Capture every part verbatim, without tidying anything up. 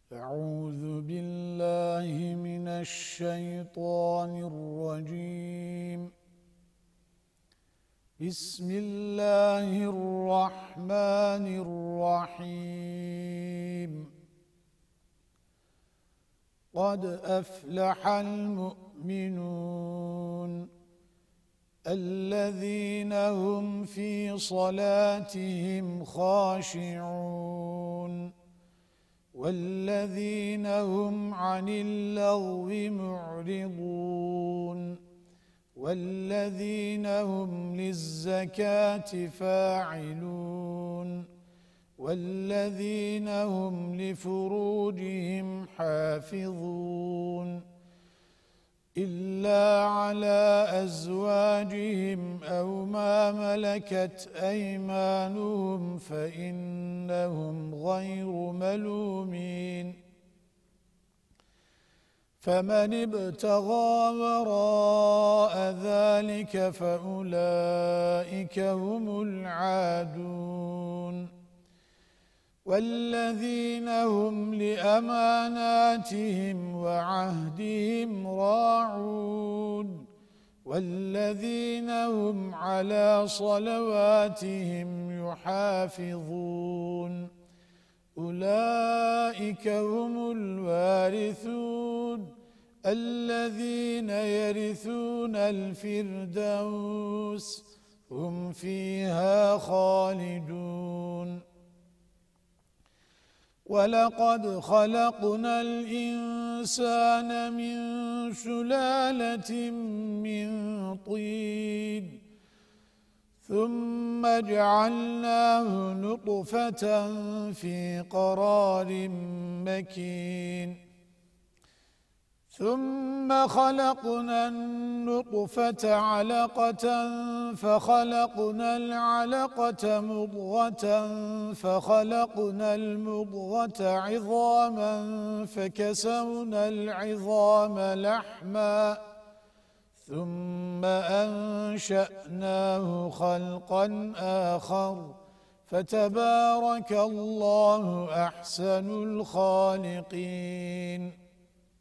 أعوذ بالله من الشيطان الرجيم. بسم الله الرحمن الرحيم. قد أفلح المؤمنون الذين هم في صلاتهم خاشعون والذين هم عن اللغو معرضون والذين هم للزكاة فاعلون والذين هم لفروجهم حافظون إلا على أزواجهم أو ما ملكت أيمانهم فإنهم غير ملومين. فمن ابتغى وراء ذلك فأولئك هم العادون. والذين هم لأماناتهم وعهدهم راعون والذين هم على صلواتهم يحافظون أولئك هم الوارثون الذين يرثون الفردوس هم فيها خالدون. ولقد خلقنا الإنسان من سلالة من طين ثم جعلناه نطفة في قرار مكين ثم خلقنا النطفة علقة فخلقنا العلقة مضغة فخلقنا المضغة عظاما فكسونا العظام لحما ثم أنشأناه خلقا آخر فتبارك الله أحسن الخالقين.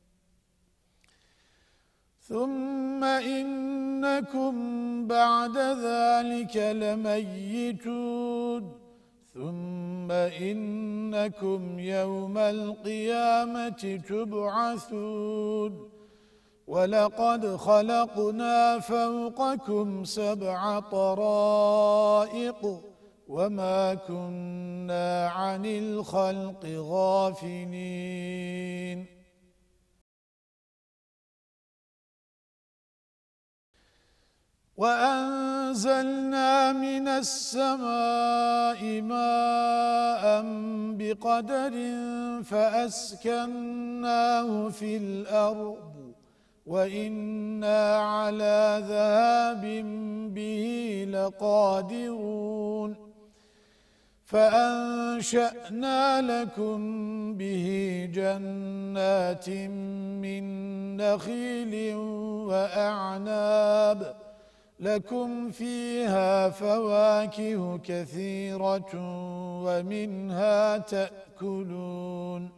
ثم إنكم بعد ذلك لميتون ثم إنكم يوم القيامة تبعثون. ولقد خلقنا فوقكم سبع طرائق وما كنا عن الخلق غافلين. وأنزلنا من السماء ماء بقدر فأسكناه في الأرض وإنا على ذهاب به لقادرون. فأنشأنا لكم به جنات من نخيل وأعناب لكم فيها فواكه كثيرة ومنها تأكلون.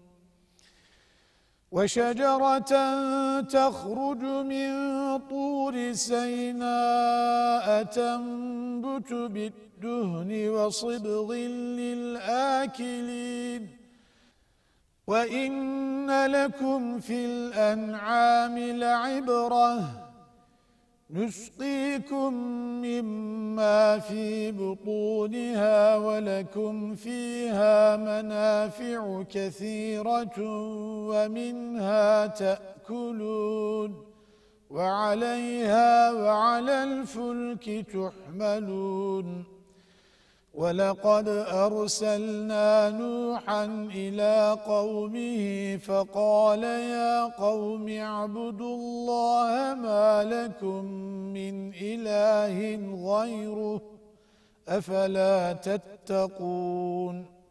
وشجرة تخرج من طور سيناء تنبت بالدهن وصبغ للآكلين. وإن لكم في الأنعام لعبرة نسقيكم مما في بطونها ولكم فيها منافع كثيرة ومنها تأكلون وعليها وعلى الفلك تحملون. ولقد أرسلنا نوحا إلى قومه فقال يا قوم اعبدوا الله ما لكم من إله غيره أفلا تتقون.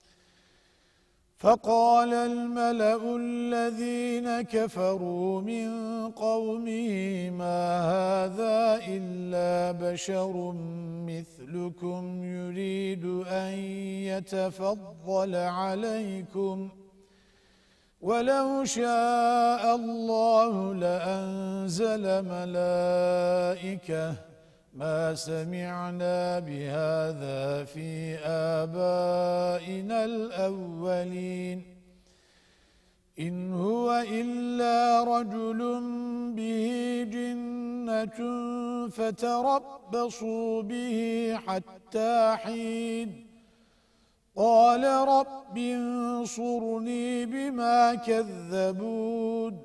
فقال الملأ الذين كفروا من قومه ما هذا إلا بشر مثلكم يريد أن يتفضل عليكم ولو شاء الله لأنزل ملائكة ما سمعنا بهذا في آبائنا الأولين إن هو إلا رجل به جنة فتربصوا به حتى حين قال رب انصرني بما كذبون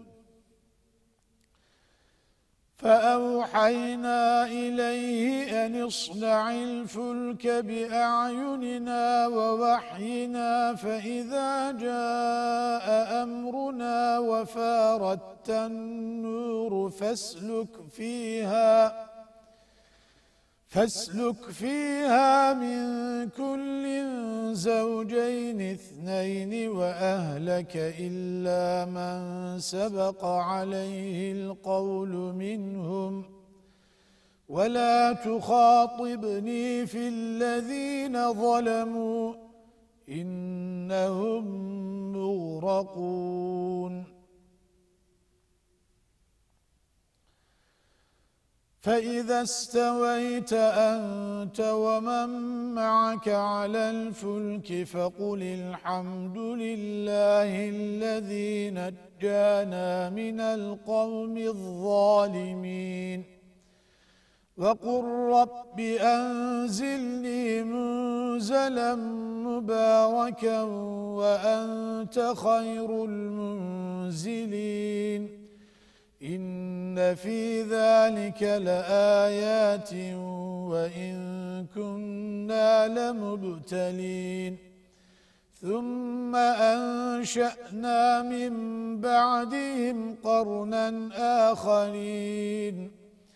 فأوحينا إليه أن اصنع الفلك بأعيننا ووحينا فإذا جاء أمرنا وفاردت النور فاسلك فيها فاسلك فيها من كل زوجين اثنين وأهلك إلا من سبق عليه القول منهم ولا تخاطبني في الذين ظلموا إنهم مغرقون فإذا استويت أنت ومن معك على الفلك فقل الحمد لله الذي نجانا من القوم الظالمين وقل رب أنزلني منزلا مباركا وأنت خير المنزلين إن في ذلك لآيات وإن كنا لمبتلين ثم أنشأنا من بعدهم قرنا آخرين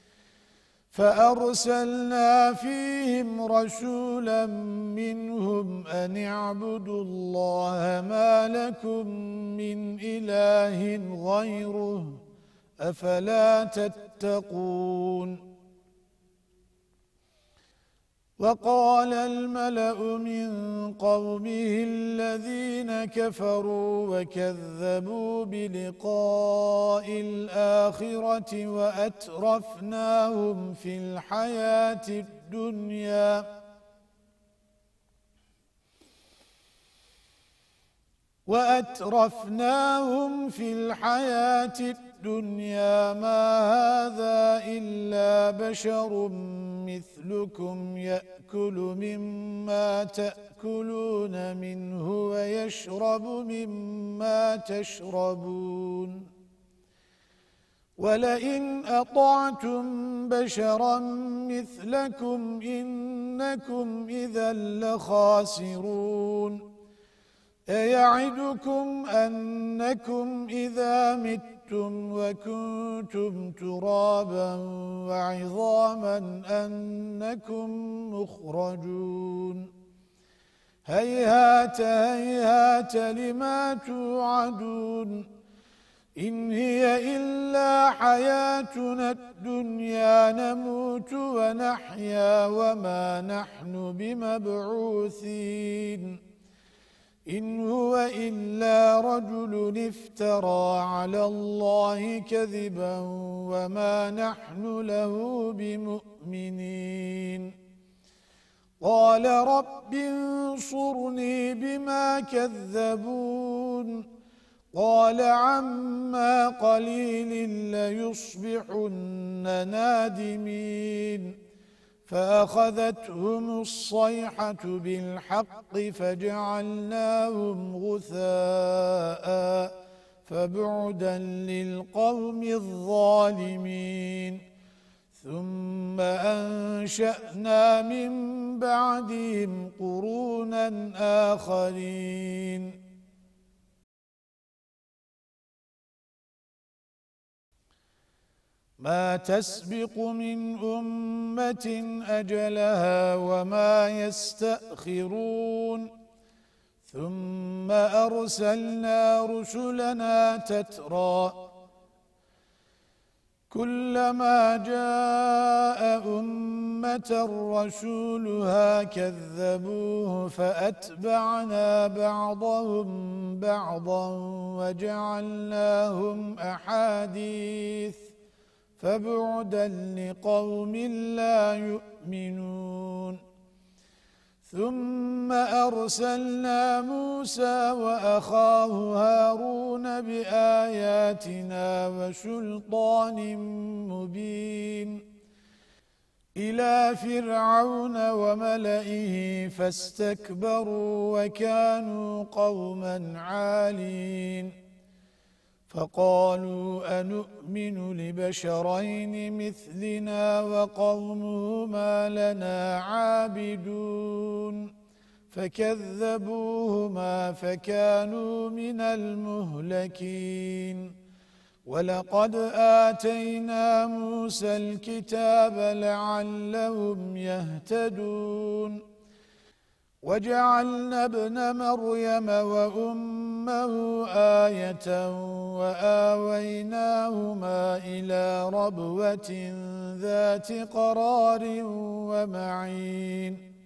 فأرسلنا فيهم رسولا منهم أن اعبدوا الله ما لكم من إله غيره أفلا تتقون وقال الملأ من قومه الذين كفروا وكذبوا بلقاء الآخرة وأترفناهم في الحياة الدنيا وأترفناهم في الحياة الدنيا ما هذا إلا بشر مثلكم يأكل مما تأكلون منه ويشرب مما تشربون ولئن أطعتم بشرا مثلكم إنكم إذا لخاسرون أيعدكم أنكم إذا متم وكنتم ترابا وعظاما أنكم مخرجون هيهات هيهات لما توعدون إن هي إلا حياتنا الدنيا نموت ونحيا وما نحن بمبعوثين إن هو إلا رجل افترى على الله كذبا وما نحن له بمؤمنين قال رب انصرني بما كذبون قال عما قليل ليصبحن نادمين فأخذتهم الصيحة بالحق فجعلناهم غثاء فبعدا للقوم الظالمين ثم أنشأنا من بعدهم قرونا آخرين ما تسبق من أمة أجلها وما يستأخرون ثم أرسلنا رسلنا تترى كلما جاء أمة أمة رسولها كذبوه فأتبعنا بعضهم بعضا وجعلناهم أحاديث فبعدا لقوم لا يؤمنون ثم أرسلنا موسى وأخاه هارون بآياتنا وسلطان مبين إلى فرعون وملئه فاستكبروا وكانوا قوما عالين فقالوا أنؤمن لبشرين مثلنا وقومهما لنا عابدون فكذبوهما فكانوا من المهلكين ولقد آتينا موسى الكتاب لعلهم يهتدون وجعلنا ابن مريم وأمه آية وآويناهما إلى ربوة ذات قرار ومعين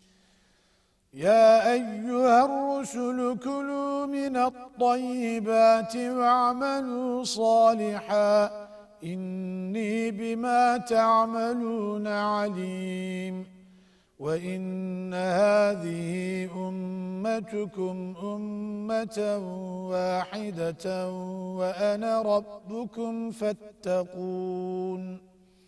يا أيها الرسل كلوا من الطيبات واعملوا صالحا إني بما تعملون عليم وَإِنَّ هَذِهِ أُمَّتُكُمْ أُمَّةً وَاحِدَةً وَأَنَا رَبُّكُمْ فَاتَّقُونِ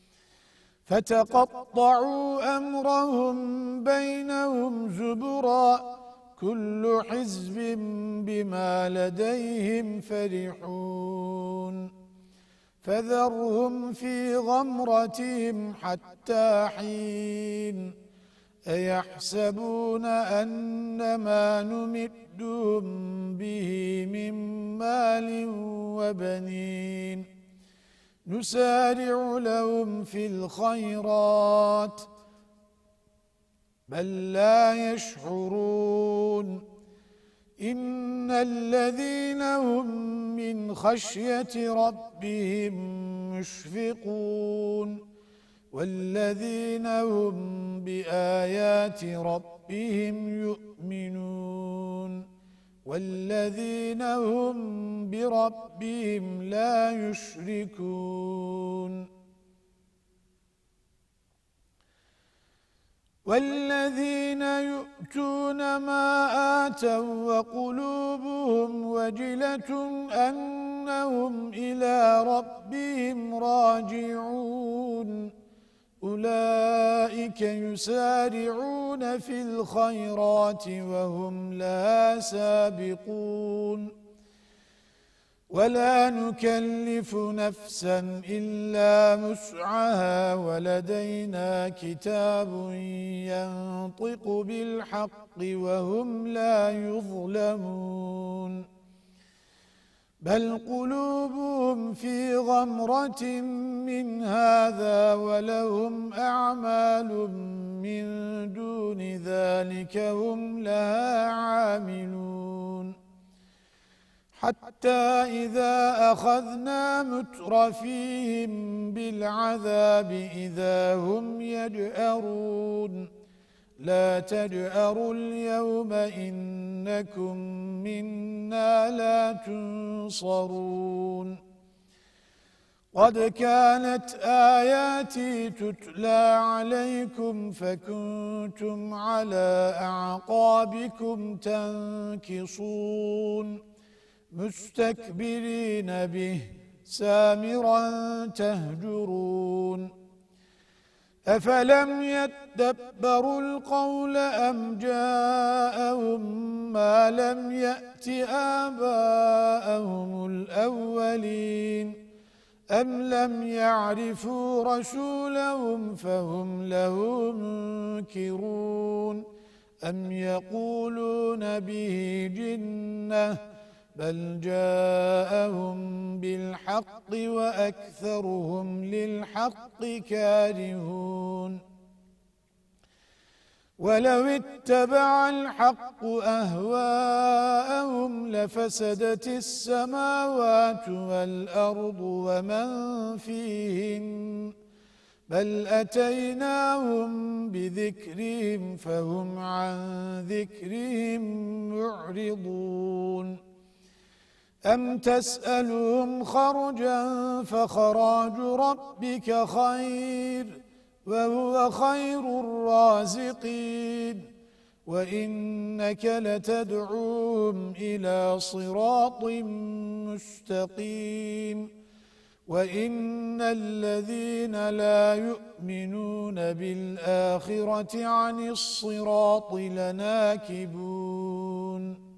فَتَقَطَّعُوا أَمْرَهُمْ بَيْنَهُمْ زُبُرًا كُلُّ حِزْبٍ بِمَا لَدَيْهِمْ فَرِحُونَ فَذَرْهُمْ فِي غَمْرَتِهِمْ حَتَّى حِينٍ أَيَحْسَبُونَ أَنَّمَا نُمِدُّهُم بِهِ مِن مَّالٍ وَبَنِينَ نُسَارِعُ لَهُمْ فِي الْخَيْرَاتِ بَل لَّا يَشْعُرُونَ إِنَّ الَّذِينَ هُم مِّنْ خَشْيَةِ رَبِّهِم مُّشْفِقُونَ وَالَّذِينَ هُمْ بِآيَاتِ رَبِّهِمْ يُؤْمِنُونَ وَالَّذِينَ هُمْ بِرَبِّهِمْ لَا يُشْرِكُونَ وَالَّذِينَ يُؤْتُونَ مَا آتَوا وَقُلُوبُهُمْ وَجِلَةٌ أَنَّهُمْ إِلَى رَبِّهِمْ راجعون أولئك يسارعون في الخيرات وهم لها سابقون ولا نكلف نفسا إلا مسعها ولدينا كتاب ينطق بالحق وهم لا يظلمون بل قلوبهم في غمرة من هذا ولهم أعمال من دون ذلك هم لها عاملون حتى إذا أخذنا مترفيهم بالعذاب إذا هم يجأرون لا تجأروا اليوم إنكم منا لا تنصرون قد كانت آياتي تتلى عليكم فكنتم على أعقابكم تنكصون مستكبرين به سامرا تهجرون أفلم يدبروا القول أم جاءهم ما لم يأت آباءهم الأولين أم لم يعرفوا رسولهم فهم له منكرون أم يقولون به جنة بل جاءهم بالحق وأكثرهم للحق كارهون ولو اتبع الحق أهواءهم لفسدت السماوات والأرض ومن فيهن بل أتيناهم بذكرهم فهم عن ذكرهم معرضون أم تسألهم خرجا فخراج ربك خير وهو خير الرازقين وإنك لتدعوهم إلى صراط مستقيم وَإِنَّ الَّذِينَ لَا يُؤْمِنُونَ بِالْآخِرَةِ عَنِ الصِّرَاطِ لَنَاكِبُونَ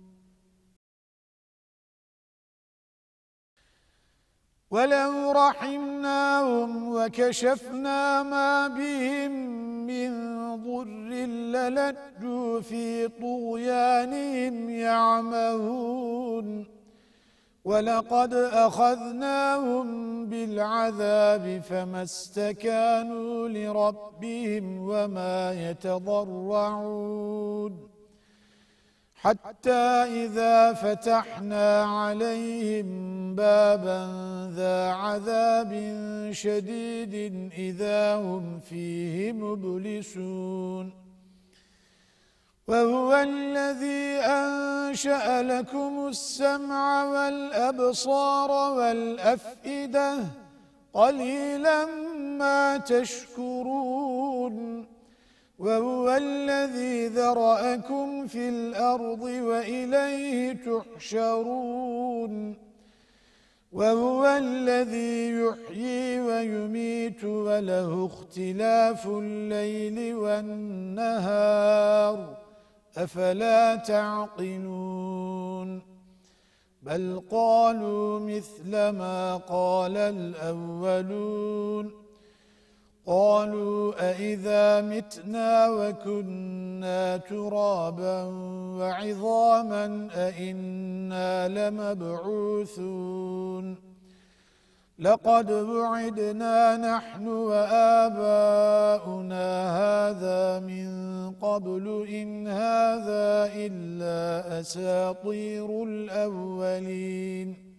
وَلَوْ رَحِمْنَاهُمْ وَكَشَفْنَا مَا بِهِمْ مِنْ ضُرٍّ لَلَجُّوا فِي طُغْيَانِهِمْ يَعْمَهُونَ وَلَقَدْ أَخَذْنَاهُمْ بِالْعَذَابِ فَمَا اسْتَكَانُوا لِرَبِّهِمْ وَمَا يَتَضَرَّعُونَ حَتَّى إِذَا فَتَحْنَا عَلَيْهِمْ بَابًا ذَا عَذَابٍ شَدِيدٍ إِذَا هُمْ فِيهِ مُبْلِسُونَ وَهُوَ الَّذِي أَنشَأَ لَكُمُ السَّمْعَ وَالْأَبْصَارَ وَالْأَفْئِدَةَ قَلِيلًا مَا تَشْكُرُونَ وَهُوَ الَّذِي ذَرَأَكُمْ فِي الْأَرْضِ وَإِلَيْهِ تُحْشَرُونَ وَهُوَ الَّذِي يُحْيِي وَيُمِيتُ وَلَهُ اخْتِلَافُ اللَّيْلِ وَالنَّهَارِ أَفَلَا تَعْقِلُونَ بَلْ قَالُوا مِثْلَ مَا قَالَ الْأَوَّلُونَ قَالُوا أَإِذَا مِتْنَا وَكُنَّا تُرَابًا وَعِظَامًا أَإِنَّا لَمَبْعُوثُونَ لَقَدْ وُعِدْنَا نَحْنُ وَآبَاؤُنَا هَذَا مِنْ قَبْلُ إِنْ هَذَا إِلَّا أَسَاطِيرُ الْأَوَّلِينَ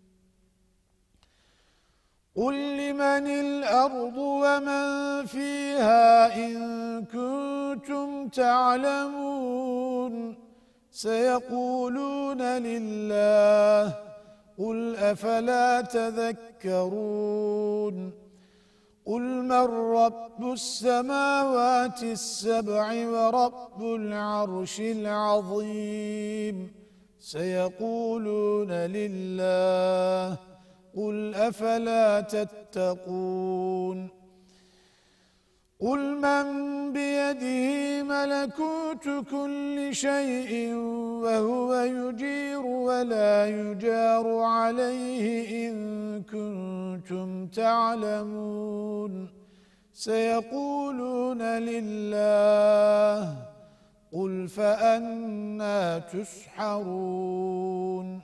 قُلْ لِمَنِ الْأَرْضُ وَمَنْ فِيهَا إِن كُنتُمْ تَعْلَمُونَ سَيَقُولُونَ لِلَّهِ قُلْ أَفَلَا تَذَكَّرُونَ قُلْ مَنْ رَبُّ السَّمَاوَاتِ السَّبْعِ وَرَبُّ الْعَرْشِ الْعَظِيمِ سَيَقُولُونَ لِلَّهِ قُلْ أَفَلَا تَتَّقُونَ قُلْ مَنْ بِيَدِهِ مَلَكُوتُ كُلِّ شَيْءٍ وَهُوَ يُجِيرُ وَلَا يُجَارُ عَلَيْهِ إِن كُنتُمْ تَعْلَمُونَ سَيَقُولُونَ لِلَّهِ قُلْ فَأَنَّى تُسْحَرُونَ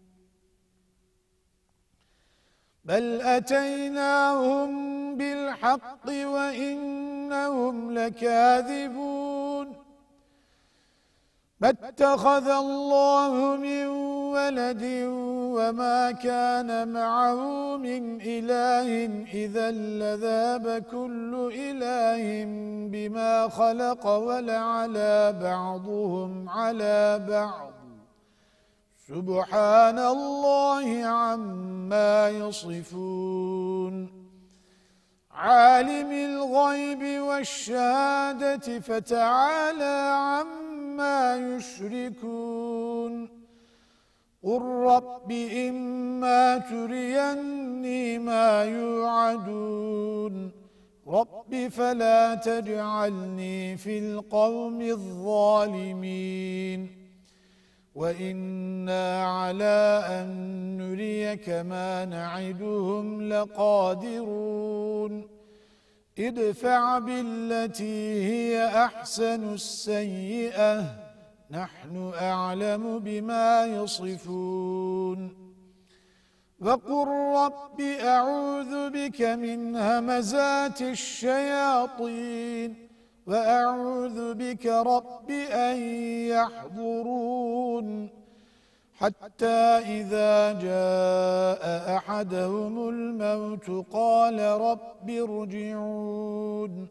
بَلْ أَتَيْنَاهُمْ بِالْحَقِّ وَإِنَّهُمْ لَكَاذِبُونَ مَا اتَّخَذَ اللَّهُ مِنْ وَلَدٍ وَمَا كَانَ مَعَهُ مِنْ إِلَٰهٍ إِذًا لَذَهَبَ كُلُّ إِلَٰهٍ بِمَا خَلَقَ وَلَعَلَا بَعْضُهُمْ عَلَى بَعْضٍ سُبْحَانَ اللَّهِ عَمَّا يَصِفُونَ عَالِمِ الْغَيْبِ وَالشَّهَادَةِ فَتَعَالَى عَمَّا يُشْرِكُونَ قُلْ رَبِّ إِمَّا تُرِيَنِّي مَا يُوعَدُونَ رَبِّ فَلَا تَجْعَلْنِي فِي الْقَوْمِ الظَّالِمِينَ وَإِنَّا عَلَى أَن نُّرِيَكَ مَا نَعِدُهُمْ لَقَادِرُونَ ادْفَعْ بِالَّتِي هِيَ أَحْسَنُ السَّيِّئَةَ نَحْنُ أَعْلَمُ بِمَا يَصِفُونَ وَقُلْ رَبِّ أَعُوذُ بِكَ مِنْ هَمَزَاتِ الشَّيَاطِينِ وَأَعُوذُ بِكَ رَبِّ أَنْ يَحْضُرُونِ حتى إذا جاء أحدهم الموت قال رب ارجعون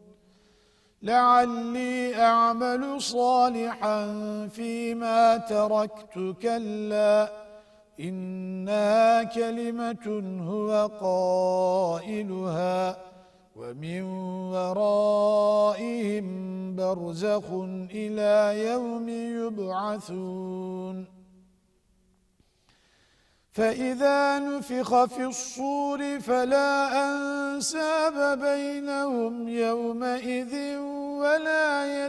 لعلي أعمل صالحا فيما تركت كلا إنها كلمة هو قائلها ومن ورائهم برزخ إلى يوم يبعثون فإذا نفخ في الصور فلا أنساب بينهم يومئذ ولا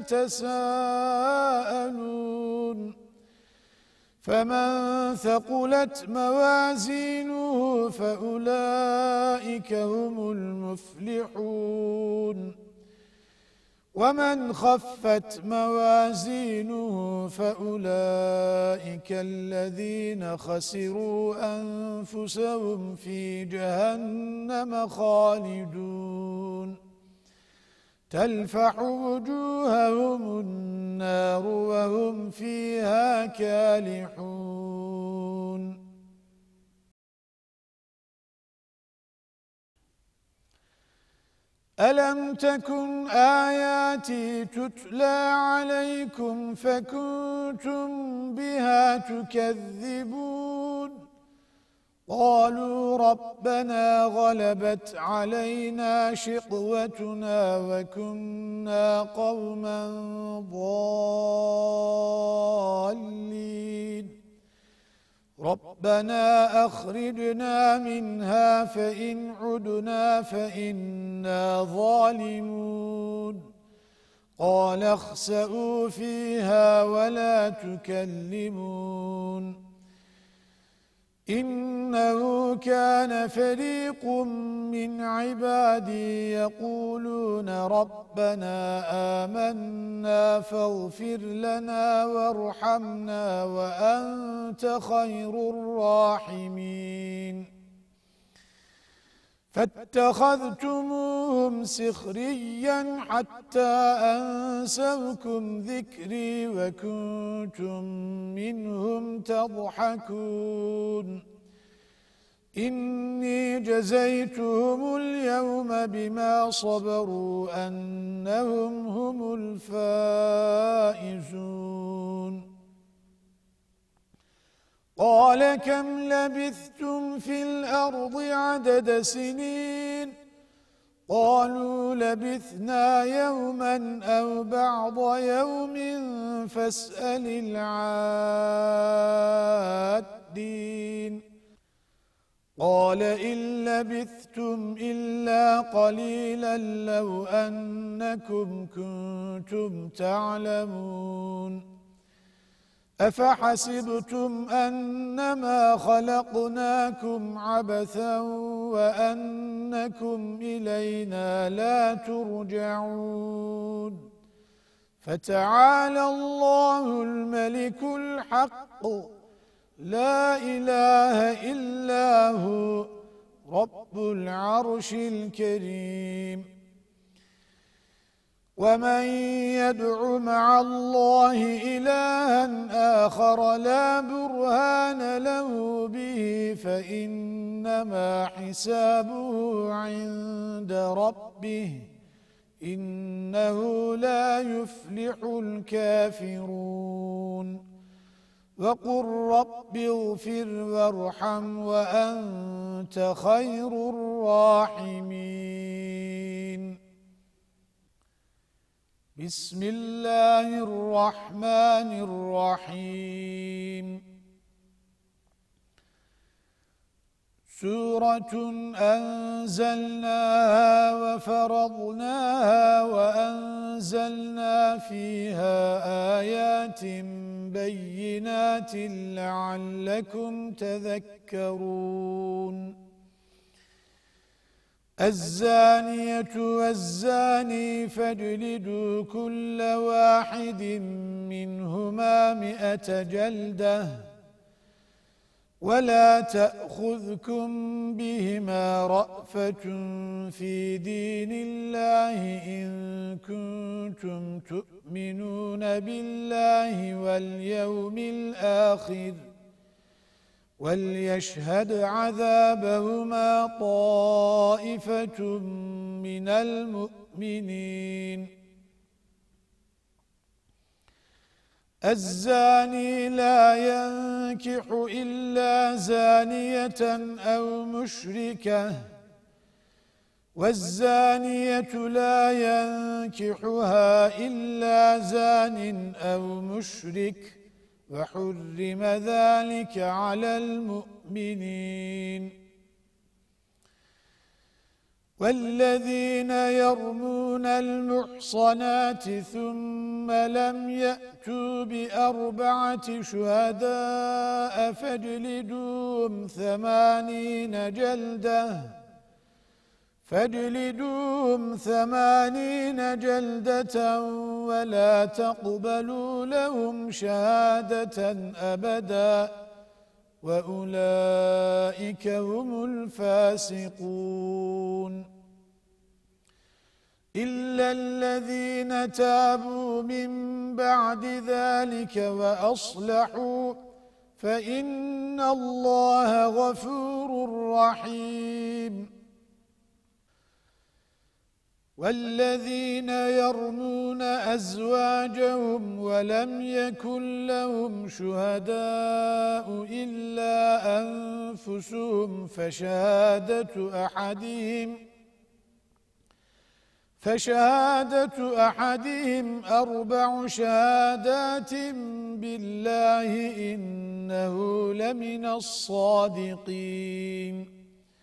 يتساءلون فمن ثقلت موازينه فأولئك هم المفلحون ومن خفت موازينه فأولئك الذين خسروا أنفسهم في جهنم خالدون تلفح وجوههم النار وهم فيها كالحون ألم تكن آياتي تتلى عليكم فكنتم بها تكذبون قالوا ربنا غلبت علينا شقوتنا وكنا قوما ضالين ربنا أخرجنا منها فإن عدنا فإنا ظالمون قال اخسئوا فيها ولا تكلمون إنه كان فريق من عبادي يقولون ربنا آمنا فاغفر لنا وارحمنا وأنت خير الراحمين فاتخذتموهم سخريا حتى أنسوكم ذكري وكنتم منهم تضحكون إني جزيتهم اليوم بما صبروا أنهم هم الفائزون قال كم لبثتم في الأرض عدد سنين قالوا لبثنا يوما أو بعض يوم فاسأل العادين قال إن لبثتم إلا قليلا لو أنكم كنتم تعلمون أفحسبتم أنما خلقناكم عبثا وأنكم إلينا لا ترجعون فتعالى الله الملك الحق لا إله إلا هو رب العرش الكريم ومن يدع مع الله إلها آخر لا برهان له به فإنما حسابه عند ربه إنه لا يفلح الكافرون وقل رب اغفر وارحم وأنت خير الراحمين بسم الله الرحمن الرحيم سورة أنزلناها وفرضناها وأنزلنا فيها آيات بينات لعلكم تذكرون الزانية والزاني فاجلدوا كل واحد منهما مئة جلدة ولا تأخذكم بهما رأفة في دين الله إن كنتم تؤمنون بالله واليوم الآخر وَلْيَشْهَدْ عَذَابَهُمَا طَائِفَةٌ مِنَ الْمُؤْمِنِينَ الزَّانِي لَا يَنكِحُ إِلَّا زَانِيَةً أَوْ مُشْرِكَةً وَالزَّانِيَةُ لَا يَنكِحُهَا إِلَّا زَانٍ أَوْ مُشْرِكٌ وَحُرِّمَ ذَلِكَ عَلَى الْمُؤْمِنِينَ وَالَّذِينَ يَرْمُونَ الْمُحْصَنَاتِ ثُمَّ لَمْ يَأْتُوا بِأَرْبَعَةِ شُهَدَاءَ فَاجْلِدُوهُمْ ثَمَانِينَ جَلْدَةً فَاجْلِدُوهُمْ ثَمَانِينَ جَلْدَةً وَلَا تَقْبَلُوا لَهُمْ شَهَادَةً أَبَدًا وَأُولَئِكَ هُمُ الْفَاسِقُونَ إِلَّا الَّذِينَ تَابُوا مِنْ بَعْدِ ذَلِكَ وَأَصْلَحُوا فَإِنَّ اللَّهَ غَفُورٌ رَحِيمٌ وَالَّذِينَ يَرْمُونَ أَزْوَاجَهُمْ وَلَمْ يَكُنْ لَهُمْ شُهَدَاءُ إِلَّا أَنفُسُهُمْ فَشَهَادَةُ أَحَدِهِمْ فَشَهَادَةُ أَحَدِهِمْ أَرْبَعُ شَهَادَاتٍ بِاللَّهِ إِنَّهُ لَمِنَ الصَّادِقِينَ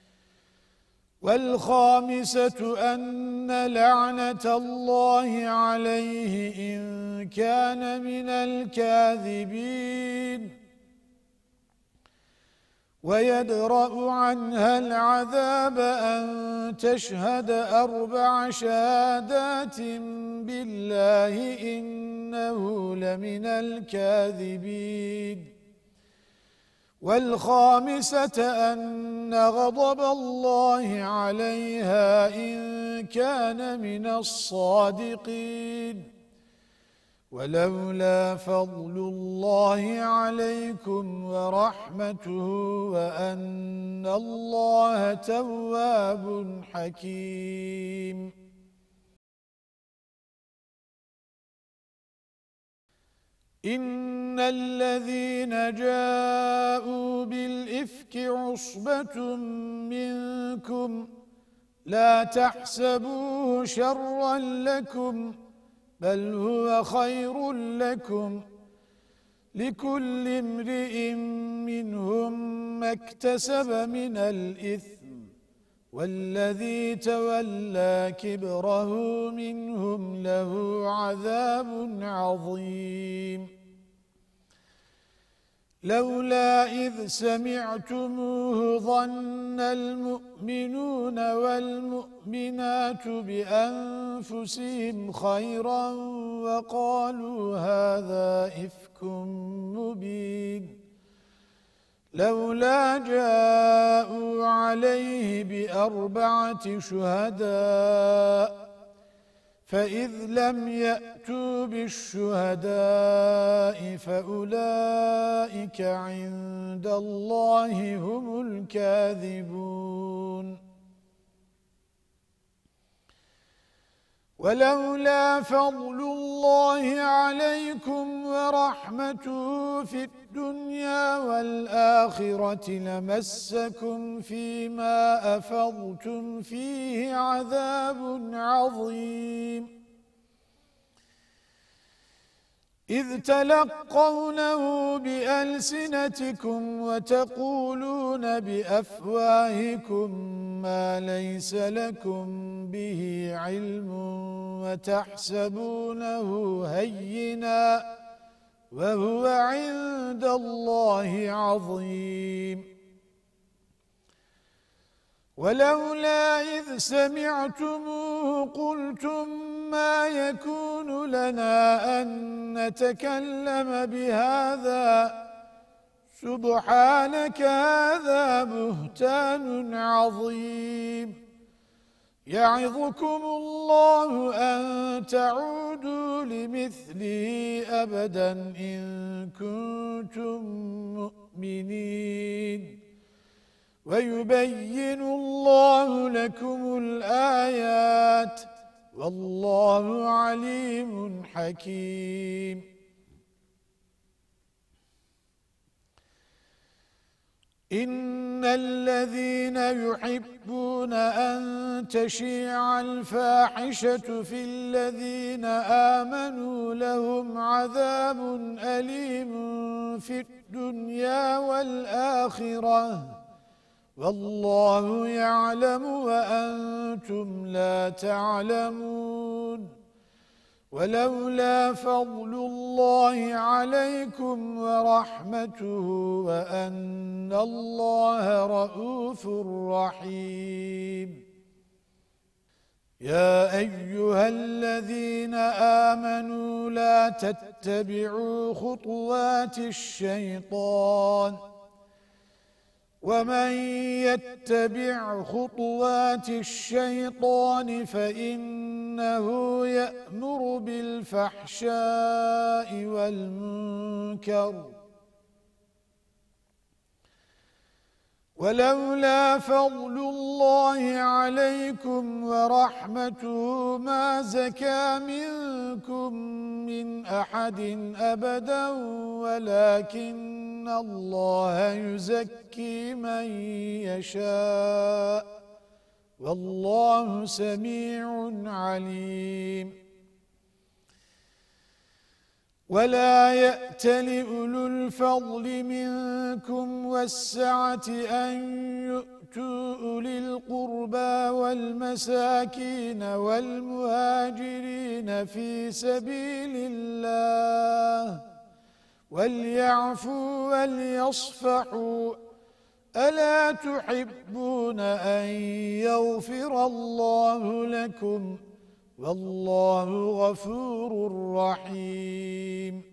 وَالْخَامِسَةُ أَنَّ لَعْنَةَ اللَّهِ عَلَيْهِ إِنْ كَانَ مِنَ الْكَاذِبِينَ وَيَدْرَأُ عَنْهَا الْعَذَابَ أَنْ تَشْهَدَ أَرْبَعَ شَهَادَاتٍ بِاللَّهِ إِنَّهُ لَمِنَ الْكَاذِبِينَ وَالْخَامِسَةَ أَنَّ غَضَبَ اللَّهِ عَلَيْهَا إِنْ كَانَ مِنَ الصَّادِقِينَ وَلَوْلَا فَضْلُ اللَّهِ عَلَيْكُمْ وَرَحْمَتُهُ وَأَنَّ اللَّهَ تَوَّابٌ حَكِيمٌ إِنَّ الَّذِينَ جَاءُوا بِالْإِفْكِ عُصْبَةٌ مِّنكُمْ لَا تَحْسَبُوهُ شَرًّا لَكُمْ بَلْ هُوَ خَيْرٌ لَكُمْ لِكُلِّ امْرِئٍ مِّنْهُمْ مَا اكْتَسَبَ مِنَ الْإِثْمِ وَالَّذِي تَوَلَّى كِبْرَهُ مِنْهُمْ لَهُ عَذَابٌ عَظِيمٌ لَوْلَا إِذْ سَمِعْتُمُوهُ ظَنَّ الْمُؤْمِنُونَ وَالْمُؤْمِنَاتُ بِأَنفُسِهِمْ خَيْرًا وَقَالُوا هَذَا إِفْكٌ مُبِينٌ لولا جاءوا عليه بأربعة شهداء فإذ لم يأتوا بالشهداء فأولئك عند الله هم الكاذبون ولولا فضل الله عليكم ورحمته في الدنيا والآخرة لمسكم فيما أفضتم فيه عذاب عظيم إذ تلقونه بألسنتكم وتقولون بأفواهكم ما ليس لكم به علم وتحسبونه هينا وهو عند الله عظيم ولولا إذ سمعتموه قلتم ما يكون لنا أن نتكلم بهذا سبحانك هذا بهتان عظيم يعظكم الله أن تعودوا لمثله أبدا إن كنتم مؤمنين ويبين الله لكم الآيات والله عليم حكيم. إن الذين يحبون أن تشيع الفاحشة في الذين آمنوا لهم عذاب أليم في الدنيا والآخرة والله يعلم وأنتم لا تعلمون. ولولا فضل الله عليكم ورحمته وأن الله رءوف رحيم. يا أيها الذين آمنوا لا تتبعوا خطوات الشيطان ومن يتبع خطوات الشيطان فإنه يأمر بالفحشاء والمنكر ولولا فضل الله عليكم ورحمته ما زكى منكم من أحد أبدا ولكن الله يزكي من يشاء والله سميع عليم. ولا يأتل أولو الفضل منكم والسعة أن يؤتوا أولي القربى والمساكين والمهاجرين في سبيل الله وليعفوا وليصفحوا ألا تحبون أن يغفر الله لكم والله غفور رحيم.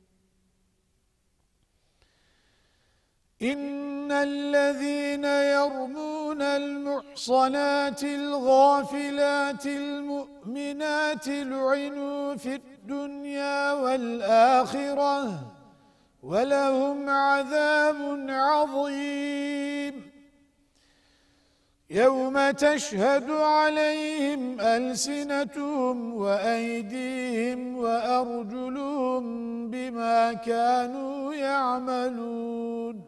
إن الذين يرمون المحصنات الغافلات المؤمنات لعنوا في الدنيا والآخرة ولهم عذاب عظيم. يوم تشهد عليهم ألسنتهم وأيديهم وأرجلهم بما كانوا يعملون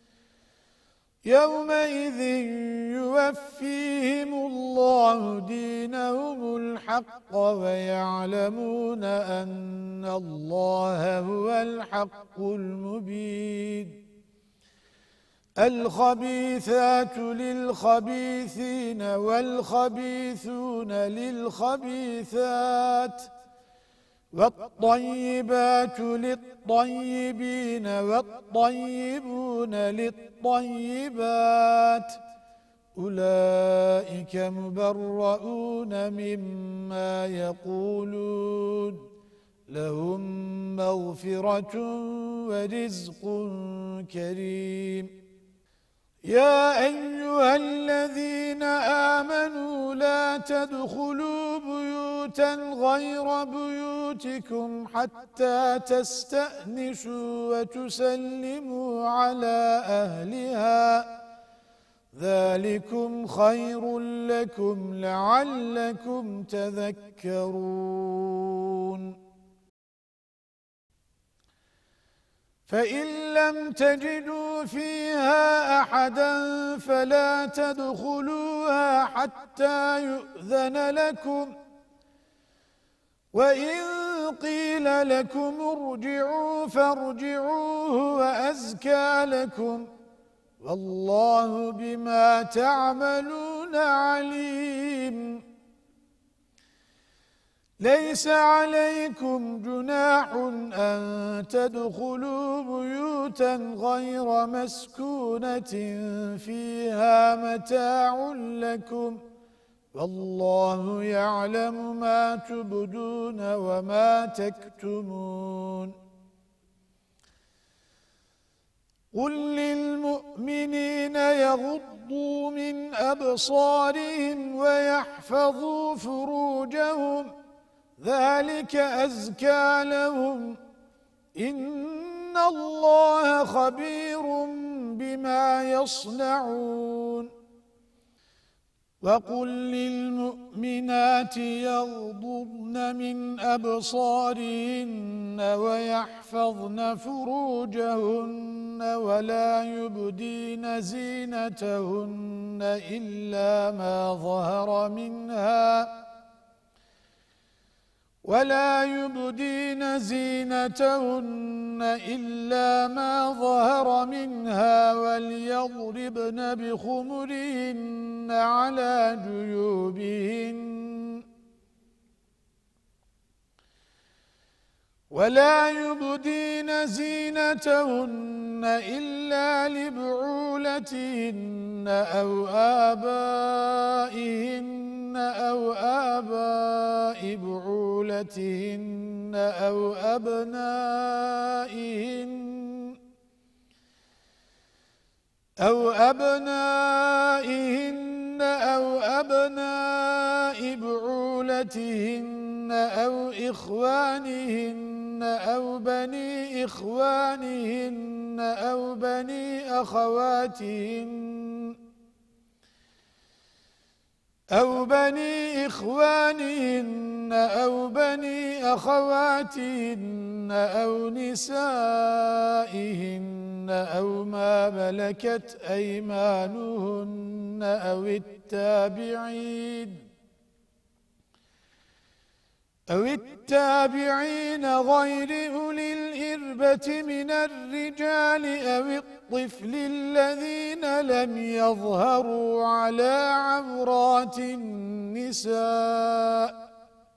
يومئذ يوفيهم الله دينهم الحق ويعلمون أن الله هو الحق المبين. الخبيثات للخبيثين والخبيثون للخبيثات والطيبات للطيبين والطيبون للطيبات أولئك مبرؤون مما يقولون لهم مغفرة ورزق كريم. يا أيها الذين آمنوا لا تدخلوا بيوتا غير بيوتكم حتى تستأنسوا وتسلموا على أهلها ذلكم خير لكم لعلكم تذكرون. فإن لم تجدوا فيها أحدا فلا تدخلوها حتى يؤذن لكم وإن قيل لكم ارجعوا فارجعوه وأزكى لكم والله بما تعملون عليم. ليس عليكم جناح أن تدخلوا بيوتا غير مسكونة فيها متاع لكم والله يعلم ما تبدون وما تكتمون. قل للمؤمنين يغضوا من أبصارهم ويحفظوا فروجهم ذلك أزكى لهم إن الله خبير بما يصنعون وقل للمؤمنات يغضضن من أبصارهن ويحفظن فروجهن ولا يبدين زينتهن إلا ما ظهر منها ولا يبدين زينتهن إلا ما ظهر منها وليضربن بخمرهن على جيوبهن ولا يبدين زينتهن إلا لبعولتهن أو آبائهن أو آباء بعولتهن أو أبنائهن أو أبنائهن أو أبناء بعولتهن أو إخوانهن أو بني إخوانهن أو بني أخواتهن أو بني إخوانهن أو بني أخواتهن أو نسائهن أو ما ملكت أيمانهن أو التابعين أو التابعين غير أولي الإربة من الرجال أو الطفل الذين لم يظهروا على عورات النساء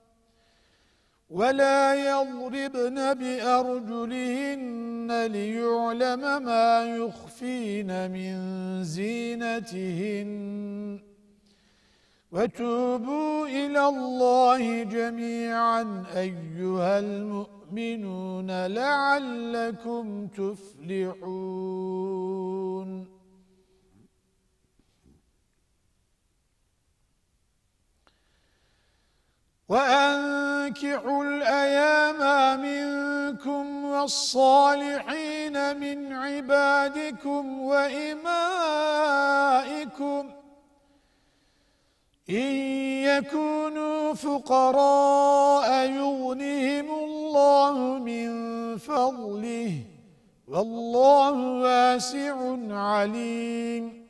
ولا يضربن بأرجلهن ليعلم ما يخفين من زينتهن وتوبوا إلى الله جميعا أيها المؤمنون لعلكم تفلحون وأنكحوا الأيام منكم والصالحين من عبادكم وإمائكم إن يكونوا فقراء يغنهم الله من فضله والله واسع عليم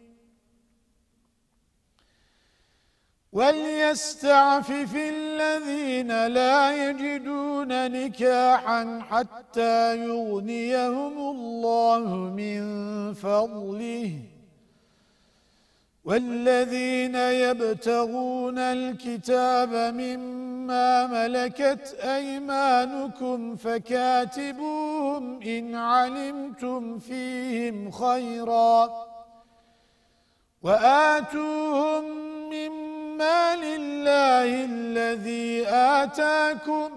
وليستعفف الذين لا يجدون نكاحا حتى يغنيهم الله من فضله والذين يبتغون الكتاب مما ملكت أيمانكم فكاتبوهم إن علمتم فيهم خيرا وآتوهم مما لله الذي آتاكم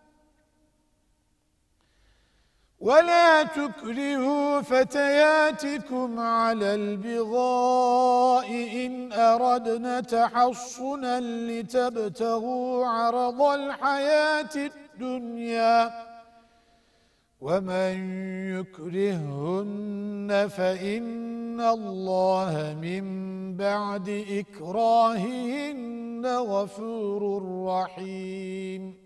ولا تكرهوا فتياتكم على البغاء إن أردنا تحصنا لتبتغوا عرض الحياة الدنيا ومن يكرههن فإن الله من بعد إكراههن غفور رحيم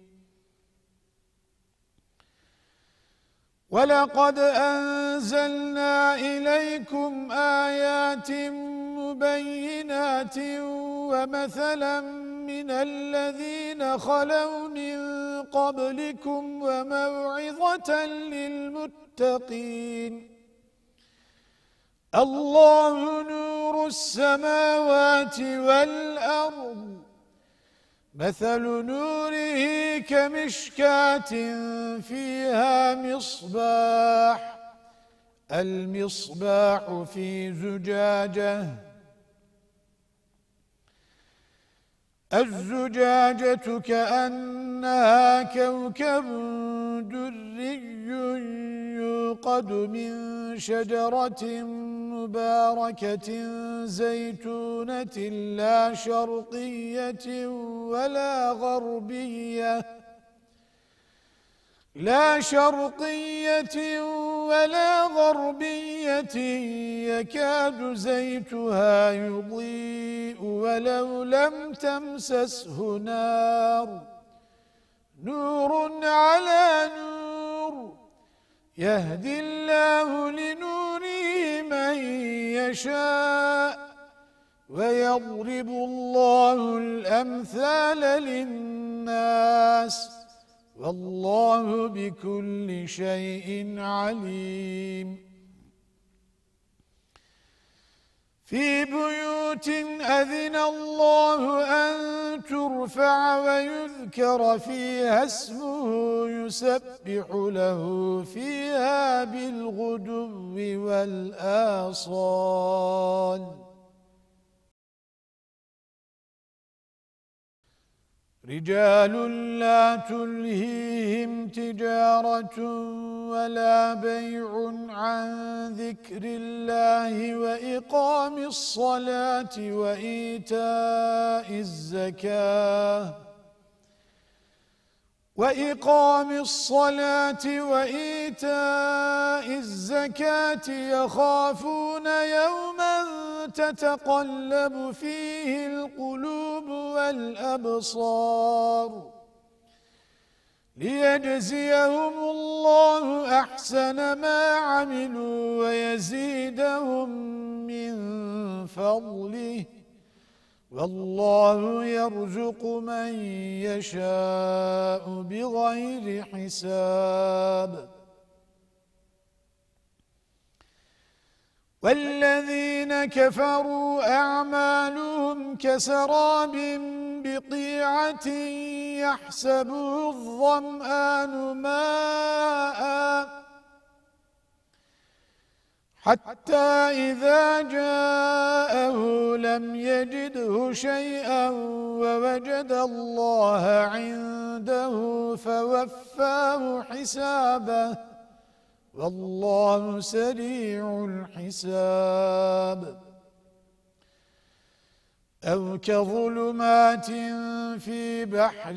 ولقد أنزلنا إليكم آيات مبينات ومثلا من الذين خلوا من قبلكم وموعظة للمتقين الله نور السماوات والأرض مثل نوره كمشكاة فيها مصباح المصباح في زجاجة الزجاجة كأنها كوكب دري يوقد من شجرة مباركة زيتونة لا شرقية ولا غربية لا شرقية ولا غربية يكاد زيتها يضيء ولو لم تمسسه نار نور على نور يهدي الله لنوره من يشاء ويضرب الله الأمثال للناس والله بكل شيء عليم في بيوت أذن الله أن ترفع ويذكر فيها اسمه يسبح له فيها بالغدو والآصال رجال لا تلهيهم تجارة ولا بيع عن ذكر الله وإقام الصلاة وإيتاء الزكاة وإقام الصلاة وإيتاء الزكاة يخافون يوما تتقلب فيه القلوب والأبصار ليجزيهم الله أحسن ما عملوا ويزيدهم من فضله والله يرزق من يشاء بغير حساب والذين كفروا أعمالهم كسراب بقيعة يحسبه الظمآن ماءً حتى إذا جاءه لم يجده شيئا ووجد الله عنده فوفاه حسابه والله سريع الحساب أو كظلمات في بحر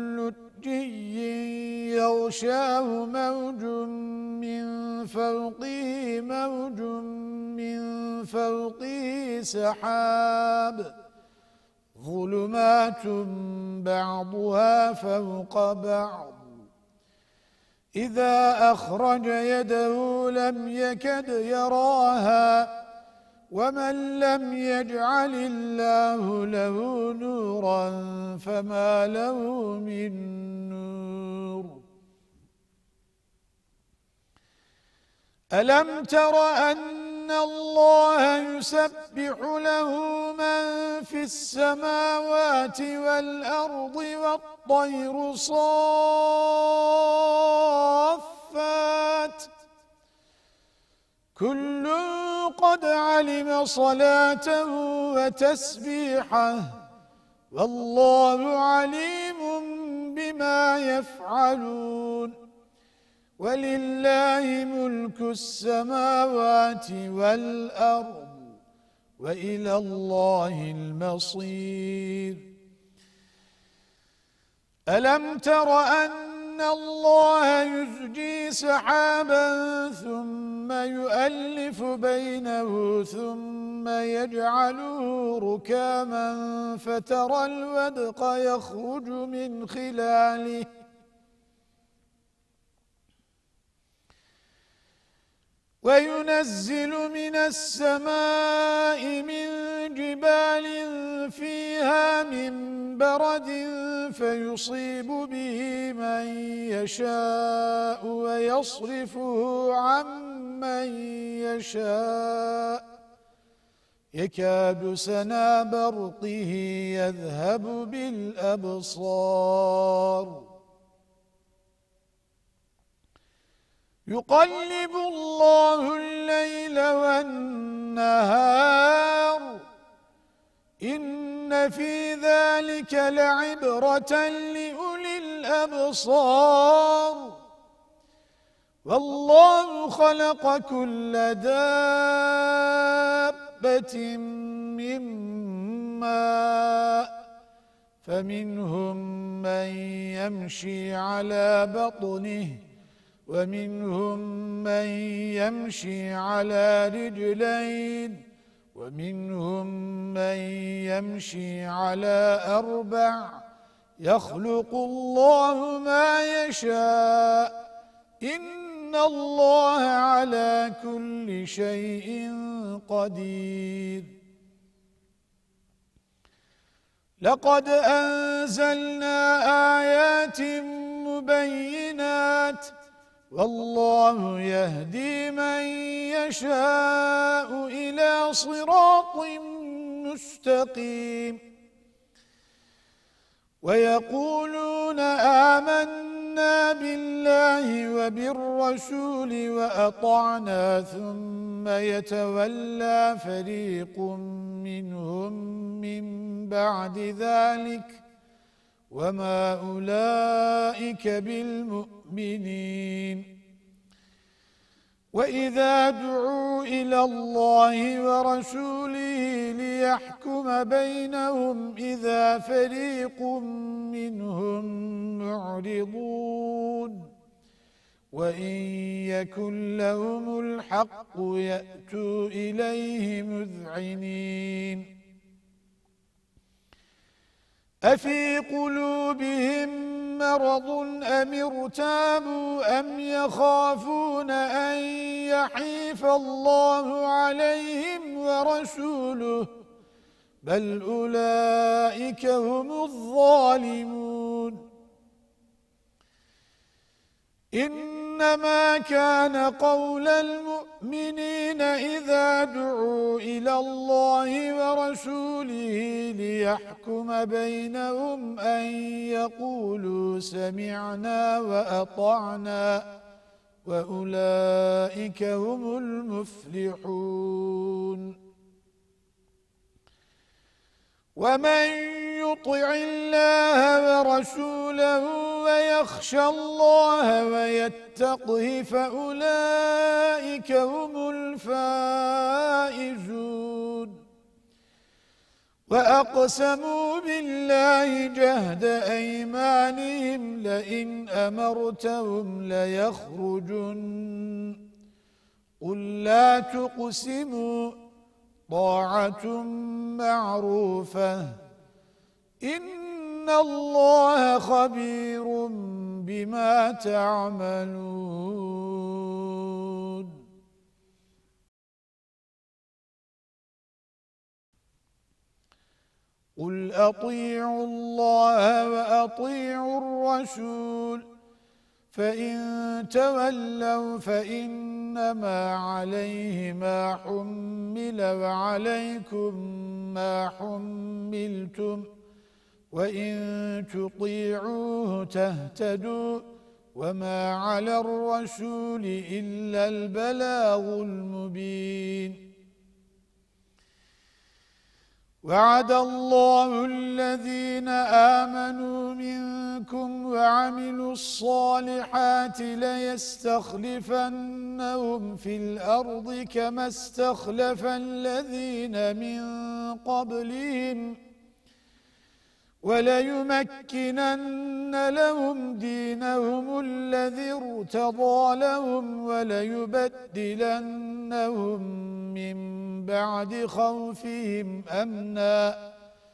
لجي يغشاه موج من فوقه موج من فوقه سحاب ظلمات بعضها فوق بعض إذا أخرج يده لم يكد يراها ومن لم يجعل الله له نورا فما له من نور ألم تر أن الله يسبح له من في السماوات والأرض والطير صافات كل قد علم صلاته وتسبيحه والله عليم بما يفعلون ولله ملك السماوات والأرض وإلى الله المصير ألم تر أن الله يزجي سحابا ثم يؤلف بينه ثم يجعله ركاما فترى الودق يخرج من خلاله وينزل من السماء من جبال فيها من برد فيصيب به من يشاء ويصرفه عن من يشاء يكاد سنا برقه يذهب بالأبصار يقلب الله الليل والنهار إن في ذلك لعبرة لأولي الأبصار والله خلق كل دابة من ماء فمنهم من يمشي على بطنه ومنهم من يمشي على رجلين ومنهم من يمشي على أربع يخلق الله ما يشاء إن الله على كل شيء قدير. لقد أنزلنا آيات مبينات والله يهدي من يشاء إلى صراط مستقيم. ويقولون آمنا بالله وبالرسول وأطعنا ثم يتولى فريق منهم من بعد ذلك وما أولئك بالمؤمنين. وإذا دعوا إلى الله ورسوله ليحكم بينهم إذا فريق منهم معرضون وإن يكن لهم الحق يأتوا إليه مذعنين. أفي قلوبهم مرض أم ارتابوا أم يخافون أن يحيف الله عليهم ورسوله بل أولئك هم الظالمون. إنما كان قول المؤمنين إذا دعوا إلى الله ورسوله ليحكم بينهم أن يقولوا سمعنا وأطعنا وأولئك هم المفلحون. ومن يطع الله ورسوله ويخشى الله ويتقه فأولئك هم الفائزون. وأقسموا بالله جهد أيمانهم لئن أمرتهم ليخرجن قل لا تقسموا طاعة معروفة إن الله خبير بما تعملون. قل أطيعوا الله وأطيعوا الرسول فإن تولوا فإنما عليه ما حمل وعليكم ما حملتم وإن تطيعوه تهتدوا وما على الرسول إلا البلاغ المبين. وعد الله الذين آمنوا منكم وعملوا الصالحات ليستخلفنهم في الأرض كما استخلف الذين من قبلهم وليمكنن لهم دينهم الذي ارتضى لهم وليبدلنهم من بعد خوفهم أمنا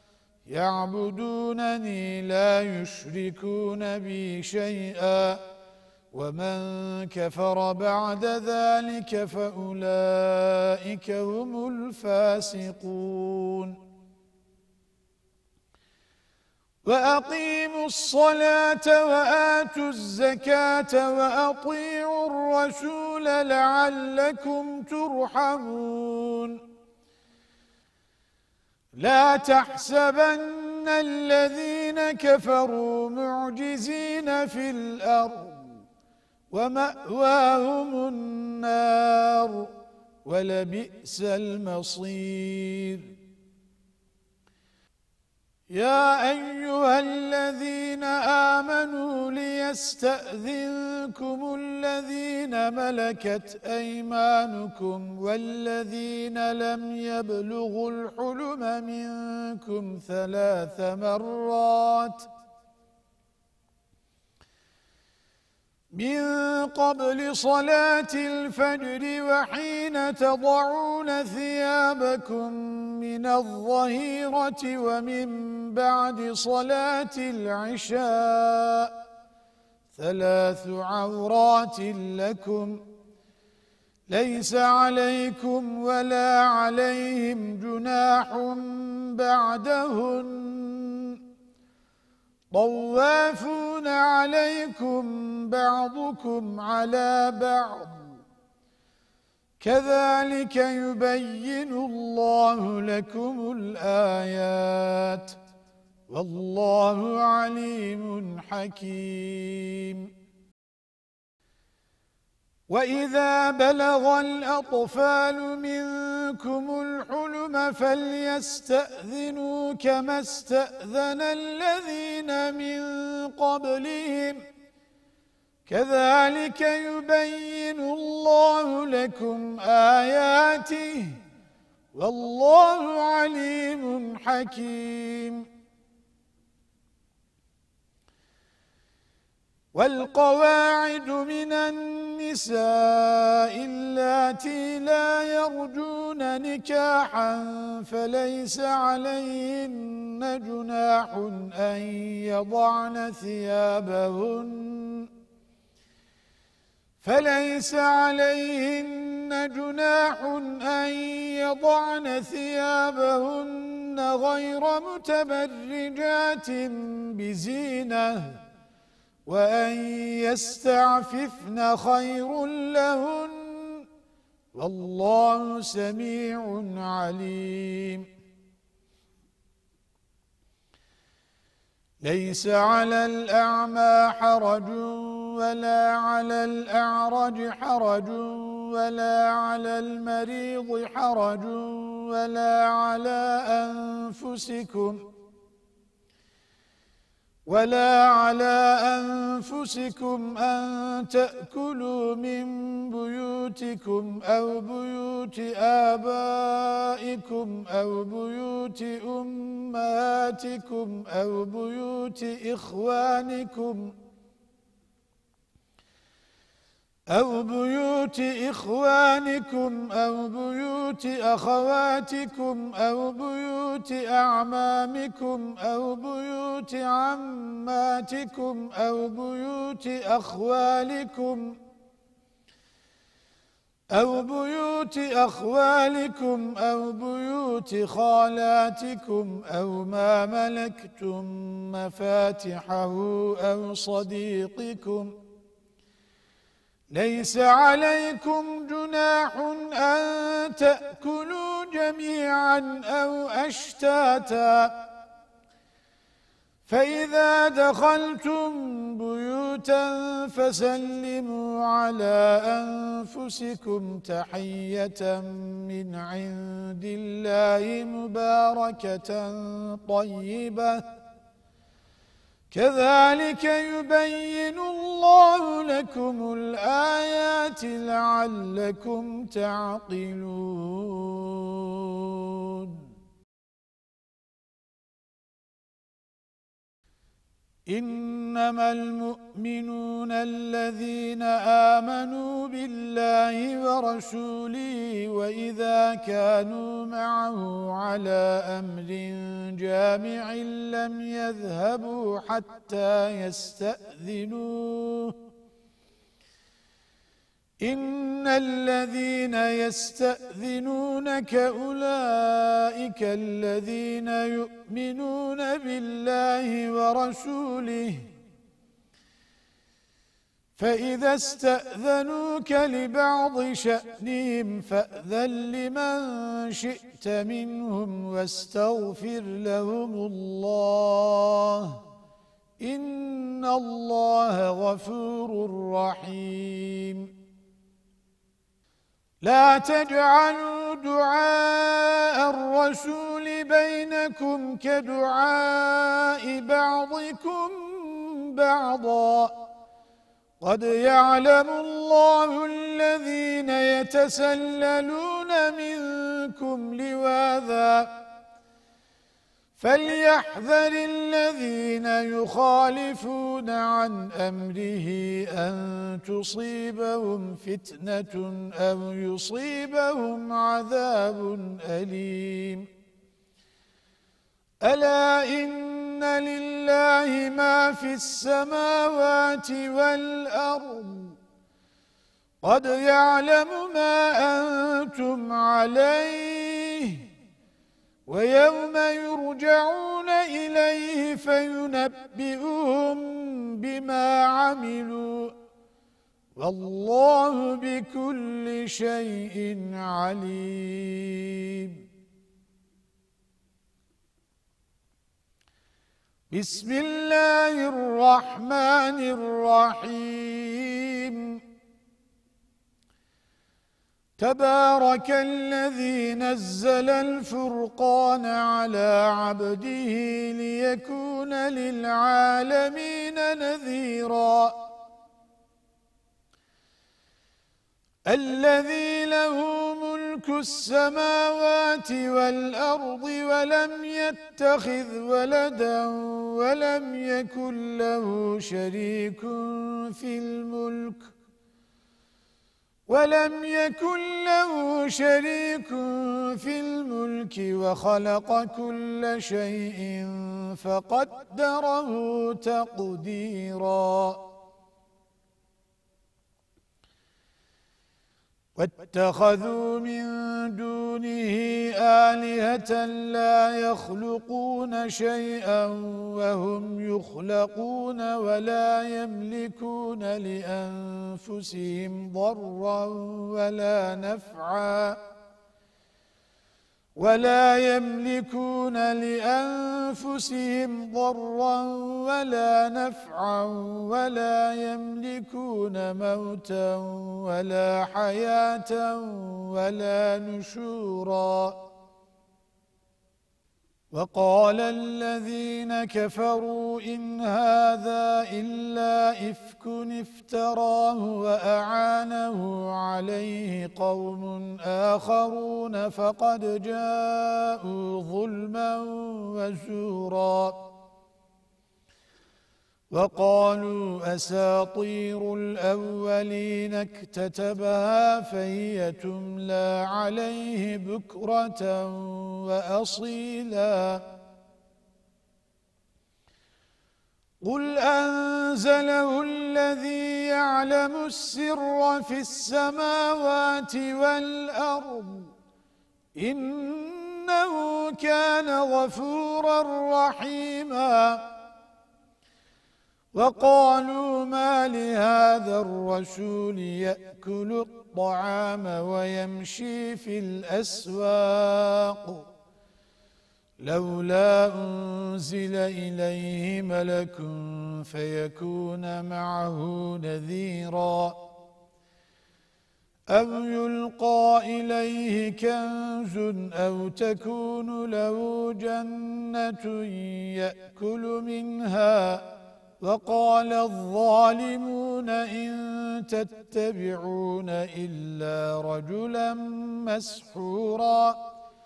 يعبدونني لا يشركون بي شيئا ومن كفر بعد ذلك فأولئك هم الفاسقون. وأقيموا الصلاة وآتوا الزكاة وأطيعوا الرسول لعلكم ترحمون. لا تحسبن الذين كفروا معجزين في الأرض ومأواهم النار ولبئس المصير. يا أيها الذين آمنوا ليستأذنكم الذين ملكت أيمانكم والذين لم يبلغوا الحلم منكم ثلاث مرات من قبل صلاة الفجر وحين تضعون ثيابكم من الظهيرة ومن بعد صلاة العشاء ثلاث عورات لكم ليس عليكم ولا عليهم جناح بعدهن طوافون عليكم بعضكم على بعض كذلك يبين الله لكم الآيات والله عليم حكيم وَإِذَا بَلَغَ الْأَطْفَالُ مِنكُمُ الْحُلُمَ فَلْيَسْتَأْذِنُوا كَمَا اسْتَأْذَنَ الَّذِينَ مِنْ قَبْلِهِمْ كَذَلِكَ يُبَيِّنُ اللَّهُ لَكُمْ آيَاتِهِ وَاللَّهُ عَلِيمٌ حَكِيمٌ وَالْقَوَاعِدُ مِنَ النِّسَاءِ اللَّاتِي لَا يَرْجُونَ نِكَاحًا فَلَيْسَ عَلَيْهِنَّ جُنَاحٌ أَنْ يَضَعْنَ ثِيَابَهُنَّ فَلَيْسَ عَلَيْهِنَّ جُنَاحٌ أَنْ يَضَعْنَ ثِيَابَهُنَّ غَيْرَ مُتَبَرِّجَاتٍ بِزِينَةٍ وَأَنْ يَسْتَعْفِفْنَ خَيْرٌ لَهُنَّ وَاللَّهُ سَمِيعٌ عَلِيمٌ لَيْسَ عَلَى الْأَعْمَى حَرَجٌ وَلَا عَلَى الْأَعْرَجِ حَرَجٌ وَلَا عَلَى الْمَرِيضِ حَرَجٌ وَلَا عَلَى أَنفُسِكُمْ وَلَا عَلَى أَنفُسِكُمْ أَن تَأْكُلُوا مِنْ بُيُوتِكُمْ أَوْ بُيُوتِ آبَائِكُمْ أَوْ بُيُوتِ أُمَّهَاتِكُمْ أَوْ بُيُوتِ إِخْوَانِكُمْ أَوْ بُيُوتِ إِخْوَانِكُمْ أَوْ بُيُوتِ أَخَوَاتِكُمْ أَوْ بُيُوتِ أَعْمَامِكُمْ أَوْ بُيُوتِ عَمَّاتِكُمْ أَوْ بُيُوتِ أَخْوَالِكُمْ أَوْ بُيُوتِ أَخْوَالِكُمْ أَوْ بُيُوتِ خَالَاتِكُمْ أَوْ مَا مَلَكْتُمْ مَفَاتِحَهُ أَوْ صَدِيقِكُمْ لَيْسَ عَلَيْكُمْ جُنَاحٌ أَن تَأْكُلُوا جَمِيعًا أَوْ أَشْتَاتًا فَإِذَا دَخَلْتُمْ بُيُوتًا فَسَلِّمُوا عَلَى أَنفُسِكُمْ تَحِيَّةً مِنْ عِنْدِ اللَّهِ مُبَارَكَةً طَيِّبَةً كَذَلِكَ يُبَيِّنُ اللَّهُ لَكُمُ الْآيَاتِ لَعَلَّكُمْ تَعْقِلُونَ إِنَّمَا الْمُؤْمِنُونَ الَّذِينَ آمَنُوا بِاللَّهِ وَرَسُولِهِ وَإِذَا كَانُوا معه على أَمْرٍ جَامِعٍ لَّمْ يَذْهَبُوا حَتَّى يَسْتَأْذِنُوهُ إِنَّ الَّذِينَ يَسْتَأْذِنُونَكَ أُولَئِكَ الَّذِينَ يُؤْمِنُونَ بِاللَّهِ وَرَسُولِهِ فَإِذَا اسْتَأْذَنُوكَ لِبَعْضِ شَأْنِهِمْ فَأْذَن لِّمَن شِئْتَ مِنْهُمْ وَاسْتَغْفِرْ لَهُمُ اللَّهَ إِنَّ اللَّهَ غَفُورٌ رَّحِيمٌ لا تجعلوا دعاء الرسول بينكم كدعاء بعضكم بعضا قد يعلم الله الذين يتسللون منكم لواذا فليحذر الذين يخالفون عن أمره أن تصيبهم فتنة أو يصيبهم عذاب أليم ألا إن لله ما في السماوات والأرض قد يعلم ما أنتم عليه ويوم يرجعون إليه فينبئهم بما عملوا والله بكل شيء عليم بسم الله الرحمن الرحيم تبارك الذي نزل الفرقان على عبده ليكون للعالمين نذيرا الذي له ملك السماوات والأرض ولم يتخذ ولدا ولم يكن له شريك في الملك ولم يكن له شريك في الملك وخلق كل شيء فقدره تقديرا واتخذوا من دونه آلهة لا يخلقون شيئا وهم يخلقون ولا يملكون لأنفسهم ضرا ولا نفعا ولا يملكون لأنفسهم ضرا ولا نفعا ولا يملكون موتا ولا حياة ولا نشورا وقال الذين كفروا إن هذا إلا إفك افتراه وأعانه عليه قوم آخرون فقد جاءوا ظلما وزورا وقالوا أساطير الأولين اكتتبها فهي تملى عليه بكرة وأصيلا قل أنزله الذي يعلم السر في السماوات والأرض إنه كان غفورا رحيما وقالوا ما لهذا الرسول يأكل الطعام ويمشي في الأسواق لولا أنزل إليه ملك فيكون معه نذيرا أو يلقى إليه كنز أو تكون له جنة يأكل منها وقال الظالمون إن تتبعون إلا رجلا مسحورا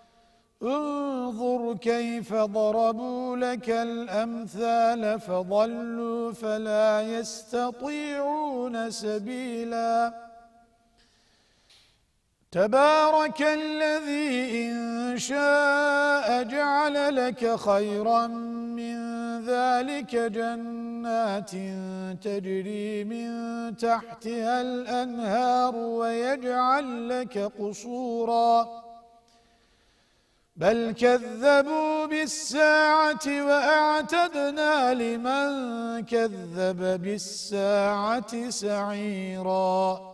انظر كيف ضربوا لك الأمثال فضلوا فلا يستطيعون سبيلا تبارك الذي إن شاء جعل لك خيرا من ذلك جنات تجري من تحتها الأنهار ويجعل لك قصورا بل كذبوا بالساعة وأعتدنا لمن كذب بالساعة سعيرا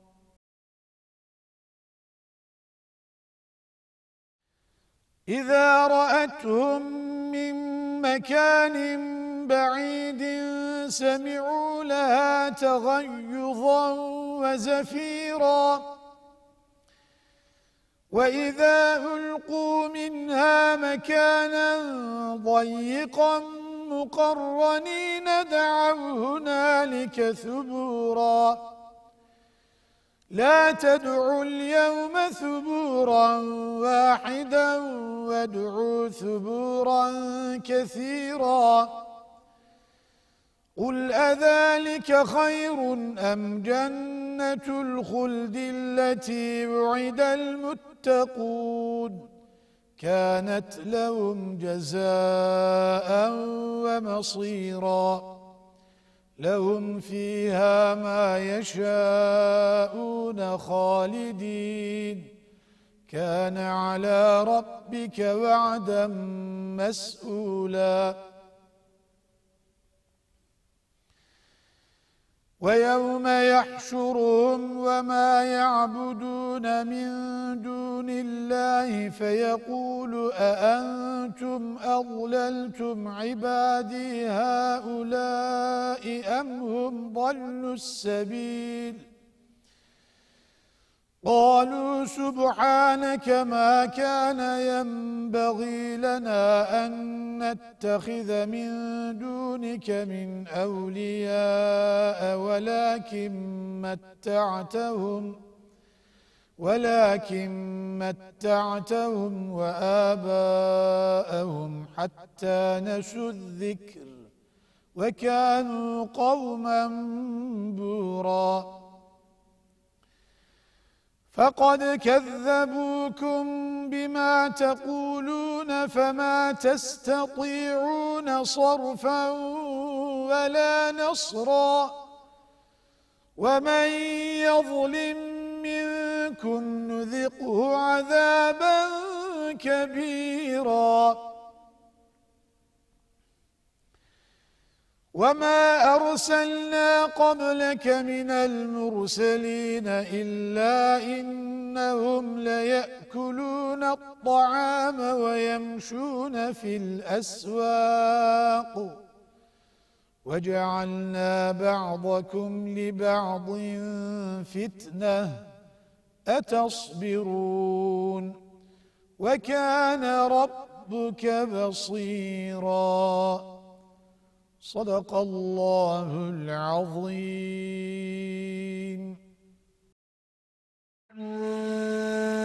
إذا رأتهم من مكان بعيد سمعوا لها تغيظا وزفيرا وإذا ألقوا منها مكانا ضيقا مقرنين دعوا هنالك ثبورا لا تدعوا اليوم ثبورا واحدا وادعوا ثبورا كثيرا قل أذلك خير أم جنة الخلد التي وعد المتقون كانت لهم جزاء ومصيرا لهم فيها ما يشاءون خالدين كان على ربك وعدا مسئولا ويوم يحشرهم وما يعبدون من دون الله فيقول أأنتم أضللتم عبادي هؤلاء أم هم ضلوا السبيل قالوا سبحانك ما كان ينبغي لنا أن نتخذ من دونك من أولياء ولكن متعتهم ولكن متعتهم وآباءهم حتى نسوا الذكر وكانوا قوما بورا فقد كذبوكم بما تقولون فما تستطيعون صرفا ولا نصرا ومن يظلم منكم نذقه عذابا كبيرا وما أرسلنا قبلك من المرسلين إلا إنهم ليأكلون الطعام ويمشون في الأسواق وجعلنا بعضكم لبعض فتنة أتصبرون وكان ربك بصيراً صدق الله العظيم